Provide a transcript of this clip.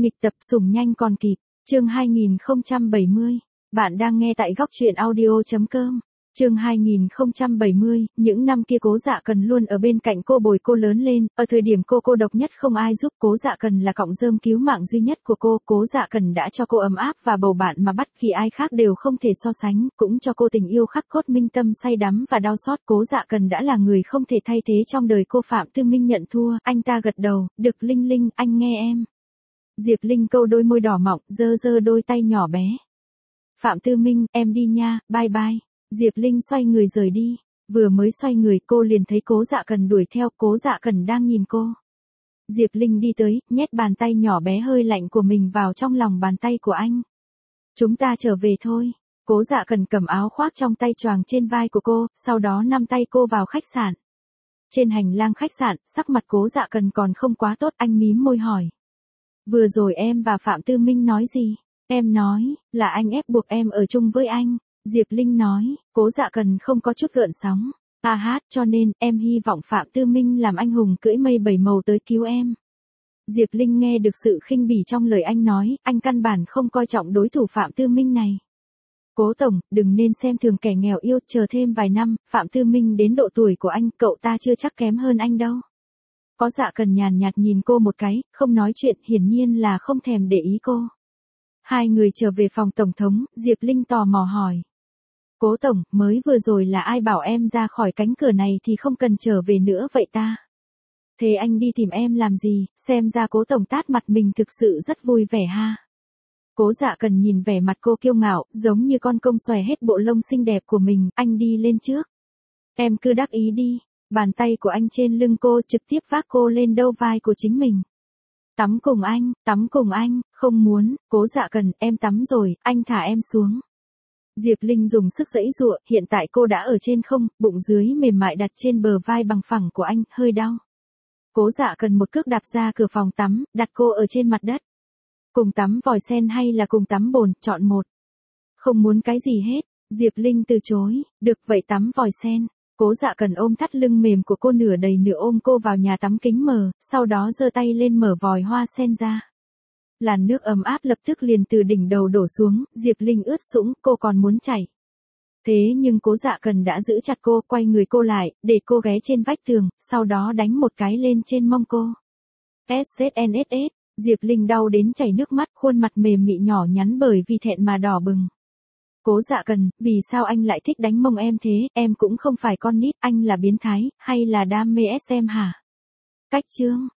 Nghịch tập sủng nhanh còn kịp, chương 2070. Bạn đang nghe tại góc truyện audio.com. Chương 2070, những năm kia Cố Dạ Cần luôn ở bên cạnh cô bồi cô lớn lên, ở thời điểm cô độc nhất không ai giúp, Cố Dạ Cần là cọng rơm cứu mạng duy nhất của cô, Cố Dạ Cần đã cho cô ấm áp và bầu bạn mà bất kỳ ai khác đều không thể so sánh, cũng cho cô tình yêu khắc cốt minh tâm say đắm và đau xót, Cố Dạ Cần đã là người không thể thay thế trong đời cô. Phạm Tư Minh nhận thua, anh ta gật đầu, được Linh Linh, anh nghe em. Diệp Linh câu đôi môi đỏ mọng, giơ đôi tay nhỏ bé. Phạm Tư Minh, em đi nha, bye bye. Diệp Linh xoay người rời đi, vừa mới xoay người cô liền thấy Cố Dạ Cần đuổi theo, Cố Dạ Cần đang nhìn cô. Diệp Linh đi tới, nhét bàn tay nhỏ bé hơi lạnh của mình vào trong lòng bàn tay của anh. Chúng ta trở về thôi. Cố Dạ Cần cầm áo khoác trong tay choàng trên vai của cô, sau đó nắm tay cô vào khách sạn. Trên hành lang khách sạn, sắc mặt Cố Dạ Cần còn không quá tốt, anh mím môi hỏi. Vừa rồi em và Phạm Tư Minh nói gì? Em nói, là anh ép buộc em ở chung với anh. Diệp Linh nói, Cố Dạ Cần không có chút gợn sóng. Cho nên, em hy vọng Phạm Tư Minh làm anh hùng cưỡi mây bảy màu tới cứu em. Diệp Linh nghe được sự khinh bỉ trong lời anh nói, anh căn bản không coi trọng đối thủ Phạm Tư Minh này. Cố tổng, đừng nên xem thường kẻ nghèo yêu, chờ thêm vài năm, Phạm Tư Minh đến độ tuổi của anh, cậu ta chưa chắc kém hơn anh đâu. Cố Dạ Cần nhàn nhạt nhìn cô một cái, không nói chuyện, hiển nhiên là không thèm để ý cô. Hai người trở về phòng tổng thống, Diệp Linh tò mò hỏi. Cố tổng, mới vừa rồi là ai bảo em ra khỏi cánh cửa này thì không cần trở về nữa vậy ta? Thế anh đi tìm em làm gì, xem ra Cố tổng tát mặt mình thực sự rất vui vẻ ha. Cố Dạ Cần nhìn vẻ mặt cô kiêu ngạo, giống như con công xòe hết bộ lông xinh đẹp của mình, anh đi lên trước. Em cứ đắc ý đi, bàn tay của anh trên lưng cô trực tiếp vác cô lên đâu vai của chính mình. Tắm cùng anh, không muốn, Cố Dạ Cần, em tắm rồi, anh thả em xuống. Diệp Linh dùng sức giãy giụa, hiện tại cô đã ở trên không, bụng dưới mềm mại đặt trên bờ vai bằng phẳng của anh, hơi đau. Cố Dạ Cần một cước đạp ra cửa phòng tắm, đặt cô ở trên mặt đất. Cùng tắm vòi sen hay là cùng tắm bồn, chọn một. Không muốn cái gì hết, Diệp Linh từ chối, được vậy tắm vòi sen. Cố Dạ Cần ôm thắt lưng mềm của cô nửa đầy nửa ôm cô vào nhà tắm kính mờ, sau đó giơ tay lên mở vòi hoa sen ra. Làn nước ấm áp lập tức liền từ đỉnh đầu đổ xuống, Diệp Linh ướt sũng, cô còn muốn chảy. Thế nhưng Cố Dạ Cần đã giữ chặt cô, quay người cô lại, để cô ghé trên vách tường, sau đó đánh một cái lên trên mông cô. SZNSS, Diệp Linh đau đến chảy nước mắt, khuôn mặt mềm mị nhỏ nhắn bởi vì thẹn mà đỏ bừng. Cố Dạ Cần, vì sao anh lại thích đánh mông em thế, em cũng không phải con nít, anh là biến thái, hay là đam mê SM hả? Cách chương.